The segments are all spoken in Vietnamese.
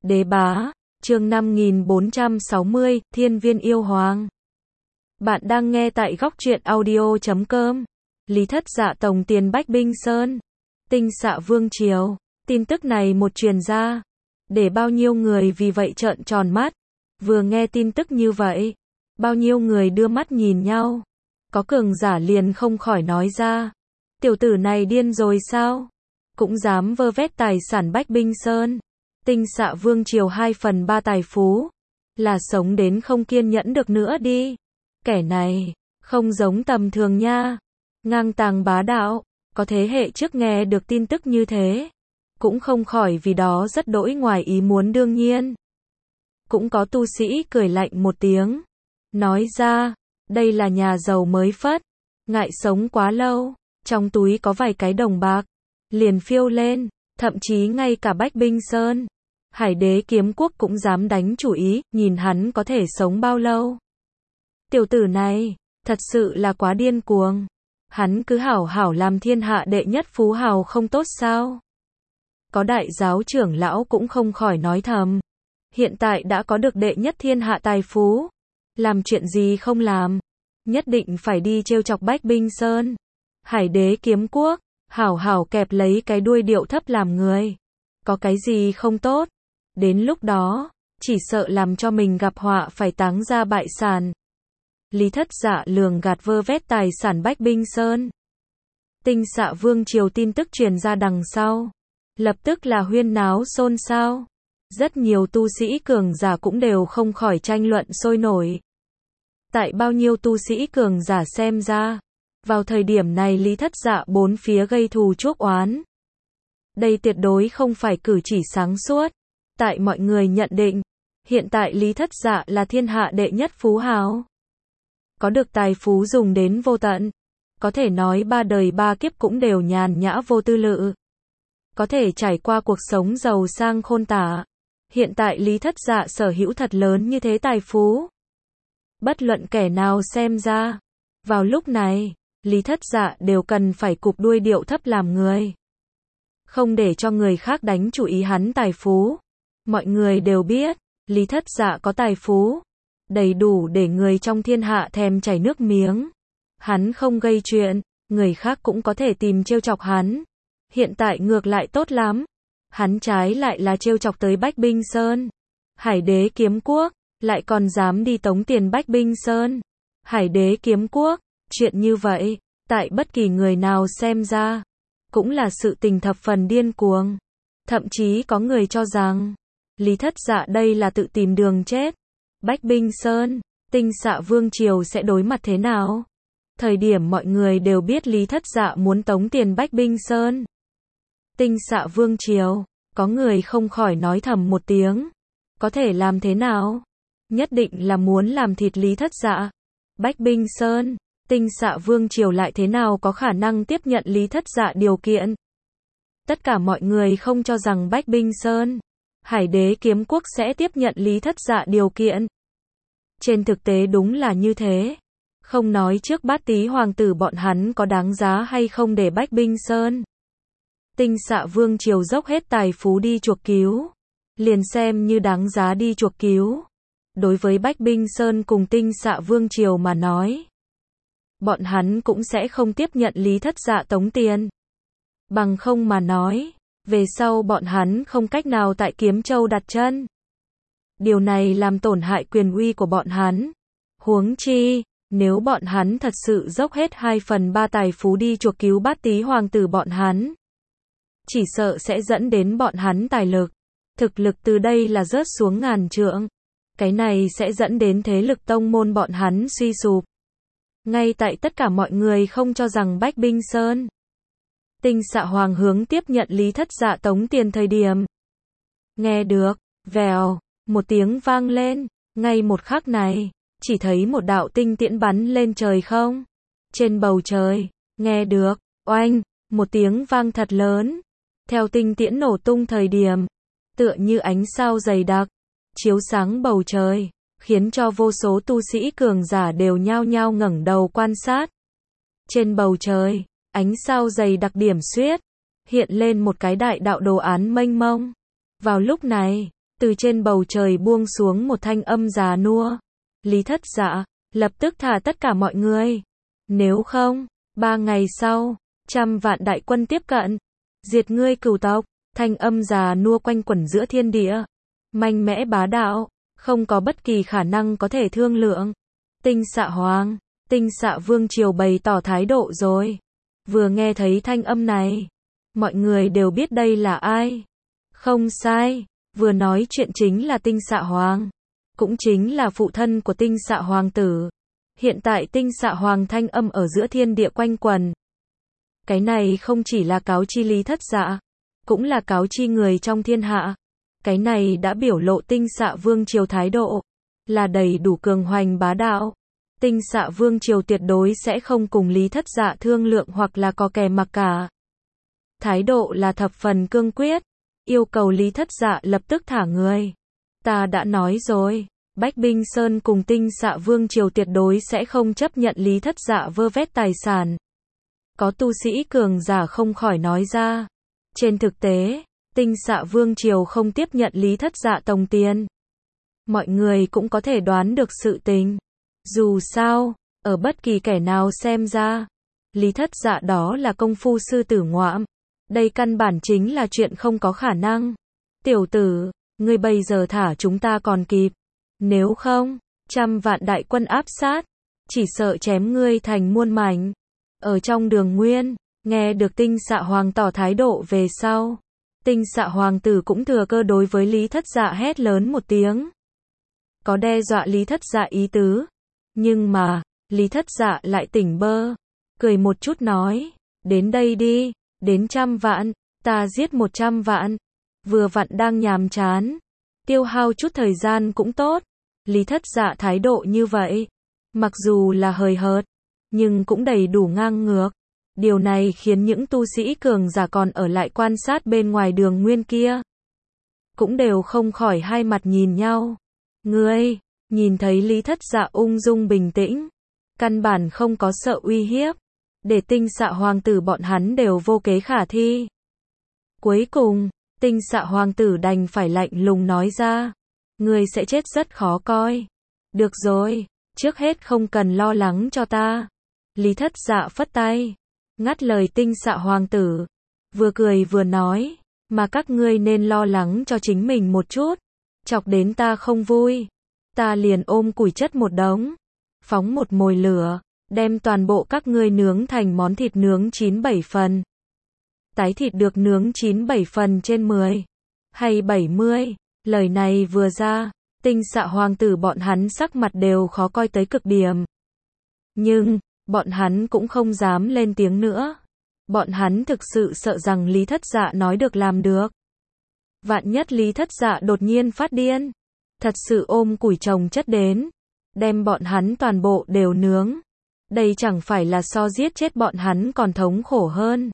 Đế bá, chương 5460, Thiên viên yêu hoàng. Bạn đang nghe tại góc truyện audio.com. Lý Thất Dạ tổng tiền Bách Binh Sơn. Tinh xạ vương triều. Tin tức này một truyền ra, để bao nhiêu người vì vậy trợn tròn mắt. Vừa nghe tin tức như vậy, bao nhiêu người đưa mắt nhìn nhau. Có cường giả liền không khỏi nói ra, tiểu tử này điên rồi sao? Cũng dám vơ vét tài sản Bách Binh Sơn. Tinh xạ vương triều 2/3 tài phú, là sống đến không kiên nhẫn được nữa đi. Kẻ này, không giống tầm thường nha. Ngang tàng bá đạo, có thế hệ trước nghe được tin tức như thế, cũng không khỏi vì đó rất đỗi ngoài ý muốn đương nhiên. Cũng có tu sĩ cười lạnh một tiếng, nói ra, đây là nhà giàu mới phất, ngại sống quá lâu, trong túi có vài cái đồng bạc, liền phiêu lên, thậm chí ngay cả Bách Binh Sơn, Hải Đế Kiếm Quốc cũng dám đánh chủ ý, nhìn hắn có thể sống bao lâu. Tiểu tử này, thật sự là quá điên cuồng. Hắn cứ hảo hảo làm thiên hạ đệ nhất phú hào không tốt sao? Có đại giáo trưởng lão cũng không khỏi nói thầm. Hiện tại đã có được đệ nhất thiên hạ tài phú, làm chuyện gì không làm, nhất định phải đi trêu chọc Bách Binh Sơn, Hải Đế Kiếm Quốc, hảo hảo kẹp lấy cái đuôi điệu thấp làm người. Có cái gì không tốt, đến lúc đó, chỉ sợ làm cho mình gặp họa phải táng ra bại sản. Lý Thất Dạ lường gạt vơ vét tài sản Bách Binh Sơn. Tinh xạ vương triều tin tức truyền ra đằng sau, lập tức là huyên náo xôn xao. Rất nhiều tu sĩ cường giả cũng đều không khỏi tranh luận sôi nổi. Tại bao nhiêu tu sĩ cường giả xem ra, vào thời điểm này Lý Thất Dạ bốn phía gây thù chuốc oán. Đây tuyệt đối không phải cử chỉ sáng suốt. Tại mọi người nhận định, hiện tại Lý Thất Dạ là thiên hạ đệ nhất phú hào. Có được tài phú dùng đến vô tận. Có thể nói ba đời ba kiếp cũng đều nhàn nhã vô tư lự. Có thể trải qua cuộc sống giàu sang khôn tả. Hiện tại Lý Thất Dạ sở hữu thật lớn như thế tài phú. Bất luận kẻ nào xem ra, vào lúc này, Lý Thất Dạ đều cần phải cụp đuôi điệu thấp làm người. Không để cho người khác đánh chủ ý hắn tài phú. Mọi người đều biết, Lý Thất Dạ có tài phú, đầy đủ để người trong thiên hạ thèm chảy nước miếng. Hắn không gây chuyện, người khác cũng có thể tìm trêu chọc hắn. Hiện tại ngược lại tốt lắm. Hắn trái lại là trêu chọc tới Bách Binh Sơn, Hải Đế Kiếm Quốc, lại còn dám đi tống tiền Bách Binh Sơn, Hải Đế Kiếm Quốc. Chuyện như vậy, tại bất kỳ người nào xem ra, cũng là sự tình thập phần điên cuồng. Thậm chí có người cho rằng, Lý Thất Dạ đây là tự tìm đường chết. Bách Binh Sơn, tinh xạ vương triều sẽ đối mặt thế nào? Thời điểm mọi người đều biết Lý Thất Dạ muốn tống tiền Bách Binh Sơn, tinh xạ vương triều, có người không khỏi nói thầm một tiếng. Có thể làm thế nào? Nhất định là muốn làm thịt Lý Thất Dạ. Bách Binh Sơn, tinh xạ vương triều lại thế nào có khả năng tiếp nhận Lý Thất Dạ điều kiện? Tất cả mọi người không cho rằng Bách Binh Sơn, Hải Đế Kiếm Quốc sẽ tiếp nhận Lý Thất Dạ điều kiện. Trên thực tế đúng là như thế. Không nói trước bát tý hoàng tử bọn hắn có đáng giá hay không để Bách Binh Sơn, tinh xạ vương triều dốc hết tài phú đi chuộc cứu, liền xem như đáng giá đi chuộc cứu. Đối với Bách Binh Sơn cùng tinh xạ vương triều mà nói, bọn hắn cũng sẽ không tiếp nhận Lý Thất Dạ tống tiền. Bằng không mà nói, về sau bọn hắn không cách nào tại Kiếm Châu đặt chân. Điều này làm tổn hại quyền uy của bọn hắn. Huống chi, nếu bọn hắn thật sự dốc hết 2/3 tài phú đi chuộc cứu bát tý hoàng tử bọn hắn, chỉ sợ sẽ dẫn đến bọn hắn tài lực, thực lực từ đây là rớt xuống ngàn trượng. Cái này sẽ dẫn đến thế lực tông môn bọn hắn suy sụp. Ngay tại tất cả mọi người không cho rằng Bách Binh Sơn, tinh xạ hoàng hướng tiếp nhận Lý Thất Dạ tống tiền thời điểm. Nghe được, vèo, một tiếng vang lên, ngay một khắc này, chỉ thấy một đạo tinh tiễn bắn lên trời không. Trên bầu trời, nghe được, oanh, một tiếng vang thật lớn. Theo tinh tiễn nổ tung thời điểm, tựa như ánh sao dày đặc, chiếu sáng bầu trời, khiến cho vô số tu sĩ cường giả đều nhao nhao ngẩng đầu quan sát. Trên bầu trời, ánh sao dày đặc điểm xuyết, hiện lên một cái đại đạo đồ án mênh mông. Vào lúc này, Từ trên bầu trời buông xuống một thanh âm già nua. Lý Thất Dạ, lập tức thả tất cả mọi người. Nếu không, 3 ngày sau, 100 vạn đại quân tiếp cận. Diệt ngươi Cửu tộc. Thanh âm già nua quanh quẩn giữa thiên địa. Mạnh mẽ bá đạo, không có bất kỳ khả năng có thể thương lượng. Tinh Xạ Hoàng, Tinh Xạ Vương triều bày tỏ thái độ rồi. Vừa nghe thấy thanh âm này, mọi người đều biết đây là ai. Không sai, vừa nói chuyện chính là Tinh Xạ Hoàng, cũng chính là phụ thân của Tinh Xạ Hoàng tử. Hiện tại Tinh Xạ Hoàng thanh âm ở giữa thiên địa quanh quẩn. Cái này không chỉ là cáo chi Lý Thất Dạ, cũng là cáo chi người trong thiên hạ. Cái này đã biểu lộ Tinh Xạ Vương triều thái độ, là đầy đủ cường hoành bá đạo. Tinh Xạ Vương triều tuyệt đối sẽ không cùng Lý Thất Dạ thương lượng hoặc là có kè mặc cả. Thái độ là thập phần cương quyết, yêu cầu Lý Thất Dạ lập tức thả người. Ta đã nói rồi, Bách Binh Sơn cùng Tinh Xạ Vương triều tuyệt đối sẽ không chấp nhận Lý Thất Dạ vơ vét tài sản. Có tu sĩ cường giả không khỏi nói ra. Trên thực tế, Tinh Xạ Vương triều không tiếp nhận Lý Thất Dạ tòng tiền. Mọi người cũng có thể đoán được sự tình. Dù sao, ở bất kỳ kẻ nào xem ra, Lý Thất Dạ đó là công phu sư tử ngoạm. Đây căn bản chính là chuyện không có khả năng. Tiểu tử, ngươi bây giờ thả chúng ta còn kịp. Nếu không, 100 vạn đại quân áp sát, chỉ sợ chém ngươi thành muôn mảnh. Ở trong Đường Nguyên, nghe được Tinh Xạ Hoàng tỏ thái độ về sau, Tinh Xạ Hoàng tử cũng thừa cơ đối với Lý Thất Dạ hét lớn một tiếng. Có đe dọa Lý Thất Dạ ý tứ. Nhưng mà, Lý Thất Dạ lại tỉnh bơ, cười một chút nói, đến đây đi, đến 100 vạn, ta giết 100 vạn. Vừa vặn đang nhàm chán, tiêu hao chút thời gian cũng tốt. Lý Thất Dạ thái độ như vậy, mặc dù là hời hợt, nhưng cũng đầy đủ ngang ngược. Điều này khiến những tu sĩ cường giả còn ở lại quan sát bên ngoài Đường Nguyên kia, cũng đều không khỏi hai mặt nhìn nhau. Ngươi, nhìn thấy Lý Thất Dạ ung dung bình tĩnh, căn bản không có sợ uy hiếp, để Tinh Xạ Hoàng tử bọn hắn đều vô kế khả thi. Cuối cùng, Tinh Xạ Hoàng tử đành phải lạnh lùng nói ra, ngươi sẽ chết rất khó coi. Được rồi, trước hết không cần lo lắng cho ta. Lý Thất Dạ phất tay, ngắt lời Tinh Xạ Hoàng tử, vừa cười vừa nói, mà các ngươi nên lo lắng cho chính mình một chút, chọc đến ta không vui, ta liền ôm củi chất một đống, phóng một mồi lửa, đem toàn bộ các ngươi nướng thành món thịt nướng 9-7 phần. Tái thịt được nướng 9-7 phần trên 10, hay 70, lời này vừa ra, Tinh Xạ Hoàng tử bọn hắn sắc mặt đều khó coi tới cực điểm. Nhưng, bọn hắn cũng không dám lên tiếng nữa. Bọn hắn thực sự sợ rằng Lý Thất Dạ nói được làm được. Vạn nhất Lý Thất Dạ đột nhiên phát điên, thật sự ôm củi chồng chất đến, đem bọn hắn toàn bộ đều nướng. Đây chẳng phải là so giết chết bọn hắn còn thống khổ hơn.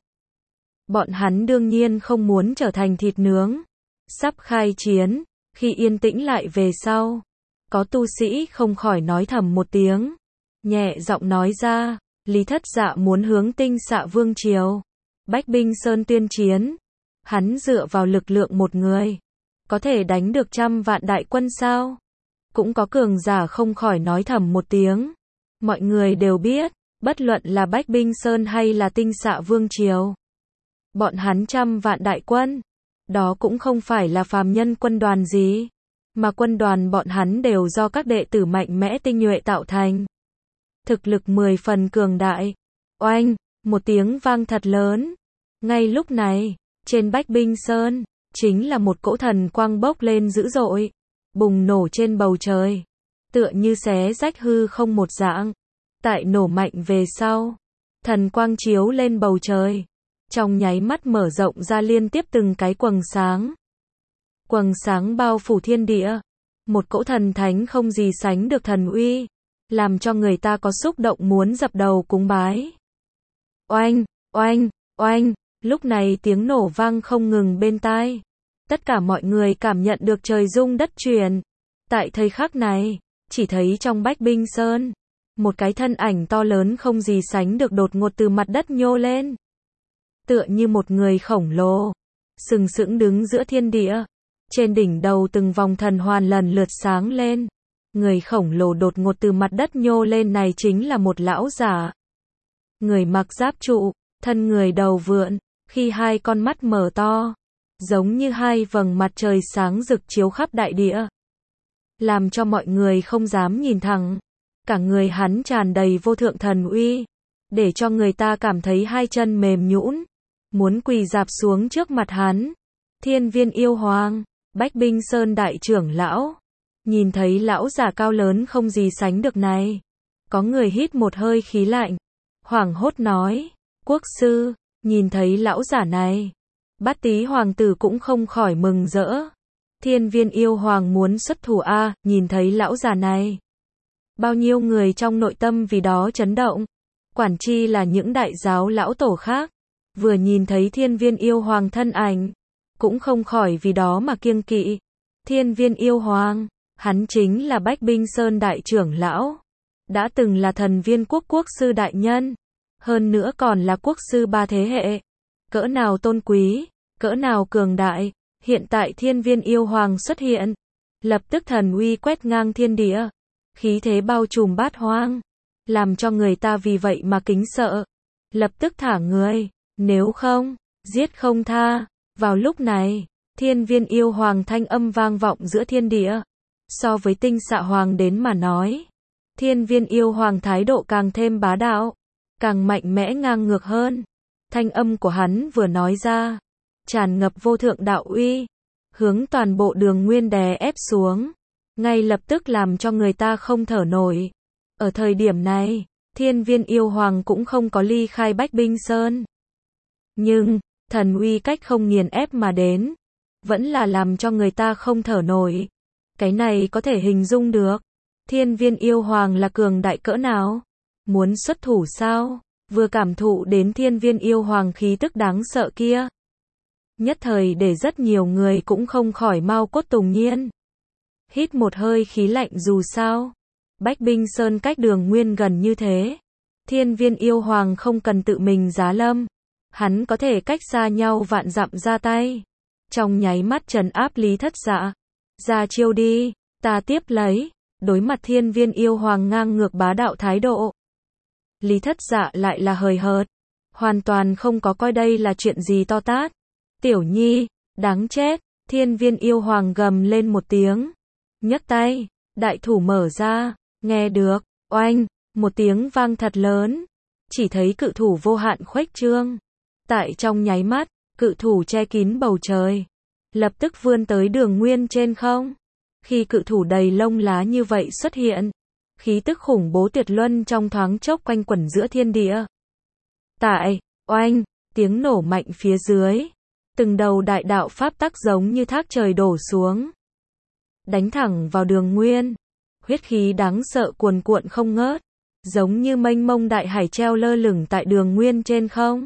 Bọn hắn đương nhiên không muốn trở thành thịt nướng. Sắp khai chiến, khi yên tĩnh lại về sau, có tu sĩ không khỏi nói thầm một tiếng, nhẹ giọng nói ra, Lý Thất Dạ muốn hướng Tinh Xạ Vương triều, Bách Binh Sơn tuyên chiến. Hắn dựa vào lực lượng một người, có thể đánh được 100 vạn đại quân sao? Cũng có cường giả không khỏi nói thầm một tiếng. Mọi người đều biết, bất luận là Bách Binh Sơn hay là Tinh Xạ Vương triều, bọn hắn 100 vạn đại quân, đó cũng không phải là phàm nhân quân đoàn gì, mà quân đoàn bọn hắn đều do các đệ tử mạnh mẽ tinh nhuệ tạo thành. Thực lực 10 phần cường đại. Oanh, một tiếng vang thật lớn. Ngay lúc này, trên Bách Binh Sơn, chính là một cỗ thần quang bốc lên dữ dội, bùng nổ trên bầu trời, tựa như xé rách hư không một dạng. Tại nổ mạnh về sau, thần quang chiếu lên bầu trời, trong nháy mắt mở rộng ra liên tiếp từng cái quầng sáng. Quầng sáng bao phủ thiên địa, một cỗ thần thánh không gì sánh được thần uy, làm cho người ta có xúc động muốn dập đầu cúng bái. Oanh, oanh, oanh, lúc này tiếng nổ vang không ngừng bên tai. Tất cả mọi người cảm nhận được trời rung đất chuyển. Tại thời khắc này, chỉ thấy trong Bách Binh Sơn, một cái thân ảnh to lớn không gì sánh được đột ngột từ mặt đất nhô lên. Tựa như một người khổng lồ, sừng sững đứng giữa thiên địa. Trên đỉnh đầu từng vòng thần hoàn lần lượt sáng lên. Người khổng lồ đột ngột từ mặt đất nhô lên này chính là một lão giả. Người mặc giáp trụ, thân người đầu vượn, khi hai con mắt mở to, giống như hai vầng mặt trời sáng rực chiếu khắp đại địa, làm cho mọi người không dám nhìn thẳng. Cả người hắn tràn đầy vô thượng thần uy, để cho người ta cảm thấy hai chân mềm nhũn, muốn quỳ rạp xuống trước mặt hắn. Thiên Viên Yêu Hoàng, Bách Binh Sơn đại trưởng lão, nhìn thấy lão giả cao lớn không gì sánh được này, có người hít một hơi khí lạnh, hoảng hốt nói: "Quốc sư." Nhìn thấy lão giả này, Bát Tý hoàng tử cũng không khỏi mừng rỡ. Thiên Viên Yêu Hoàng muốn xuất thủ a, nhìn thấy lão già này, bao nhiêu người trong nội tâm vì đó chấn động, quản chi là những đại giáo lão tổ khác, vừa nhìn thấy Thiên Viên Yêu Hoàng thân ảnh, cũng không khỏi vì đó mà kiêng kỵ. Thiên Viên Yêu Hoàng, hắn chính là Bách Binh Sơn đại trưởng lão, đã từng là thần viên quốc quốc sư đại nhân, hơn nữa còn là quốc sư 3 thế hệ, cỡ nào tôn quý, cỡ nào cường đại. Hiện tại Thiên Viên Yêu Hoàng xuất hiện, lập tức thần uy quét ngang thiên địa, khí thế bao trùm bát hoang, làm cho người ta vì vậy mà kính sợ, lập tức thả người, nếu không, giết không tha. Vào lúc này, Thiên Viên Yêu Hoàng thanh âm vang vọng giữa thiên địa, so với Tinh Xạ Hoàng đến mà nói, Thiên Viên Yêu Hoàng thái độ càng thêm bá đạo, càng mạnh mẽ ngang ngược hơn. Thanh âm của hắn vừa nói ra, tràn ngập vô thượng đạo uy, hướng toàn bộ Đường Nguyên đè ép xuống, ngay lập tức làm cho người ta không thở nổi. Ở thời điểm này, Thiên Viên Yêu Hoàng cũng không có ly khai Bách Binh Sơn, nhưng thần uy cách không nghiền ép mà đến, vẫn là làm cho người ta không thở nổi. Cái này có thể hình dung được, Thiên Viên Yêu Hoàng là cường đại cỡ nào? Muốn xuất thủ sao? Vừa cảm thụ đến Thiên Viên Yêu Hoàng khí tức đáng sợ kia, nhất thời để rất nhiều người cũng không khỏi mau cốt tùng nhiên. Hít một hơi khí lạnh, dù sao Bách Binh Sơn cách Đường Nguyên gần như thế, Thiên Viên Yêu Hoàng không cần tự mình giá lâm, hắn có thể cách xa nhau vạn dặm ra tay, trong nháy mắt trấn áp Lý Thất Dạ. Ra chiêu đi, ta tiếp lấy. Đối mặt Thiên Viên Yêu Hoàng ngang ngược bá đạo thái độ, Lý Thất Dạ lại là hời hợt, hoàn toàn không có coi đây là chuyện gì to tát. Tiểu nhi, đáng chết. Thiên Viên Yêu Hoàng gầm lên một tiếng, nhấc tay, đại thủ mở ra, nghe được, oanh, một tiếng vang thật lớn, chỉ thấy cự thủ vô hạn khuếch trương. Tại trong nháy mắt, cự thủ che kín bầu trời, lập tức vươn tới Đường Nguyên trên không. Khi cự thủ đầy lông lá như vậy xuất hiện, khí tức khủng bố tuyệt luân trong thoáng chốc quanh quẩn giữa thiên địa. Tại, oanh, tiếng nổ mạnh phía dưới, từng đầu đại đạo pháp tắc giống như thác trời đổ xuống, đánh thẳng vào Đường Nguyên. Huyết khí đáng sợ cuồn cuộn không ngớt, giống như mênh mông đại hải treo lơ lửng tại Đường Nguyên trên không.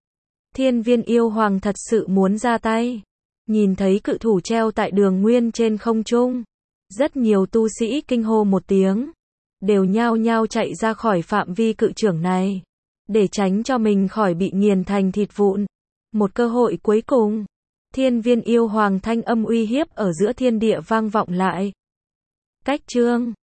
Thiên Viên Yêu Hoàng thật sự muốn ra tay. Nhìn thấy cự thủ treo tại Đường Nguyên trên không trung, rất nhiều tu sĩ kinh hô một tiếng, đều nhao nhao chạy ra khỏi phạm vi cự trưởng này, để tránh cho mình khỏi bị nghiền thành thịt vụn. Một cơ hội cuối cùng, Thiên Viên Yêu Hoàng thanh âm uy hiếp ở giữa thiên địa vang vọng lại. Cách chương